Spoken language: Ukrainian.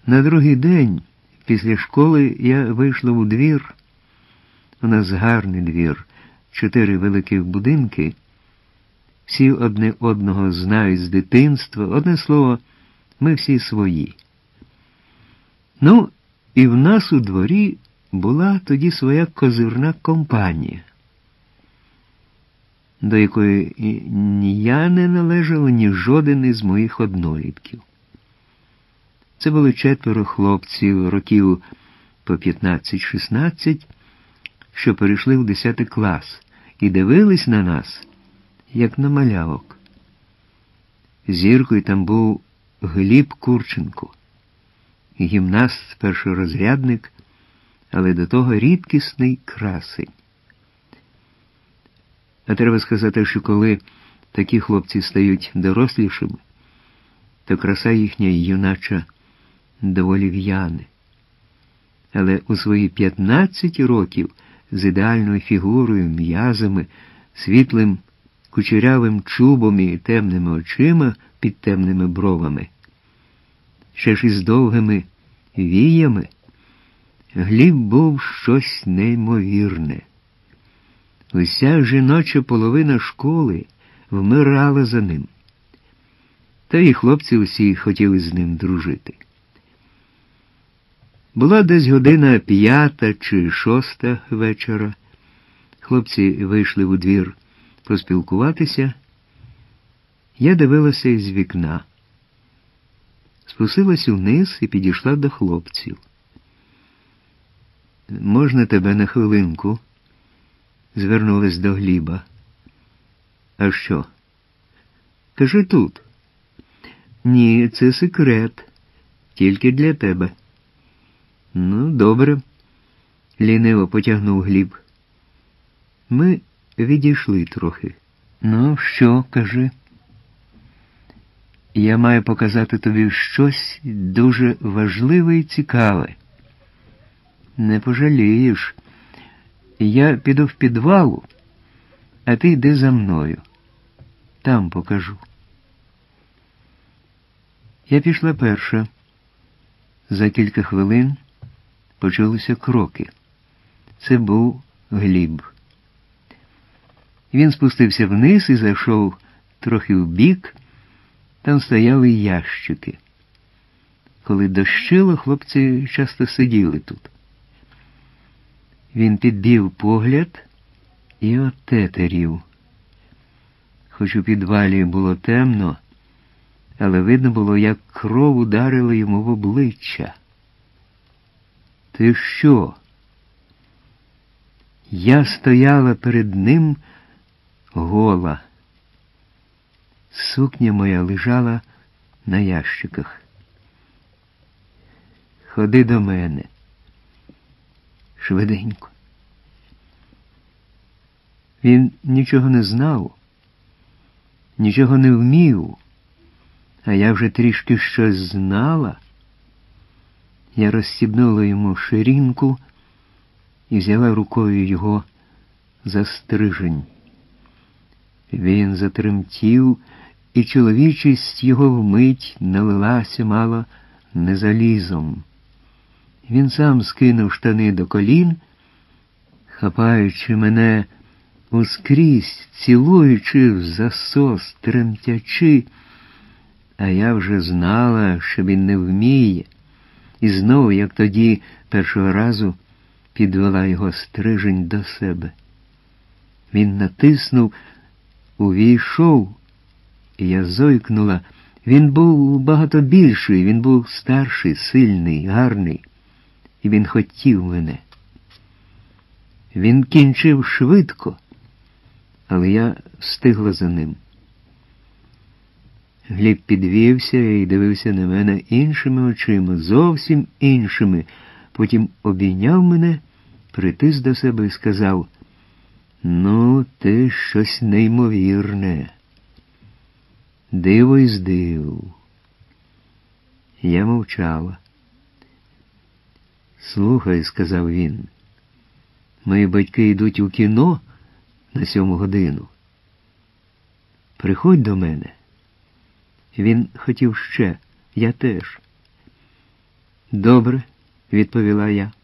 На другий день після школи я вийшла у двір. У нас гарний двір, 4 великих будинки. Всі одне одного знають з дитинства. Одне слово, ми всі свої. Ну, і в нас у дворі була тоді своя козирна компанія, до якої ні я не належав, ні жоден із моїх однолітків. Це були 4 хлопців років по 15-16, що перейшли в 10 клас і дивились на нас, як на малявок. Зіркою там був Гліб Курченко, гімнаст, першорозрядник, але до того рідкісний красень. А треба сказати, що коли такі хлопці стають дорослішими, то краса їхня юнача доволі в'яне. Але у свої 15 років з ідеальною фігурою, м'язами, світлим кучерявим чубом і темними очима під темними бровами, ще ж із довгими віями, Гліб був щось неймовірне. Уся жіноча половина школи вмирала за ним. Та й хлопці усі хотіли з ним дружити. Була десь година 5 чи 6 вечора. Хлопці вийшли у двір поспілкуватися. Я дивилася із вікна. Спустилась униз і підійшла до хлопців. «Можна тебе на хвилинку?» Звернулась до Гліба. «А що?» «Кажи тут». «Ні, це секрет. Тільки для тебе». «Ну, добре», — ліниво потягнув Гліб. Ми відійшли трохи. «Ну, що, кажи?» «Я маю показати тобі щось дуже важливе і цікаве. Не пожалієш. Я піду в підвал, а ти йди за мною. Там покажу». Я пішла перша. За кілька хвилин почулися кроки. Це був Гліб. Він спустився вниз і зайшов трохи вбік. Там стояли ящики. Коли дощило, хлопці часто сиділи тут. Він підбив погляд і отетерів. Хоч у підвалі було темно, але видно було, як кров ударила йому в обличчя. «Ти що?» Я стояла перед ним гола. Сукня моя лежала на ящиках. «Ходи до мене. Швиденько». Він нічого не знав, нічого не вмів, а я вже трішки щось знала. Я розстібнула йому ширинку і взяла рукою його за стрижень. Він затремтів, і чоловічість його вмить налилася мало не залізом. Він сам скинув штани до колін, хапаючи мене ускрізь, цілуючи в засос, тремтячи, а я вже знала, що він не вміє, і знову, як тоді, першого разу, підвела його стрижень до себе. Він натиснув, увійшов, і я зойкнула. Він був багато більший, він був старший, сильний, гарний, і він хотів мене. Він кінчив швидко, але я встигла за ним. Гліб підвівся і дивився на мене іншими очима, зовсім іншими. Потім обійняв мене, притис до себе і сказав: «Ну, ти щось неймовірне. Диво із див». Я мовчала. «Слухай», — сказав він, — «мої батьки йдуть у кіно на 7 годину. Приходь до мене». Він хотів ще, я теж. Добре, відповіла я.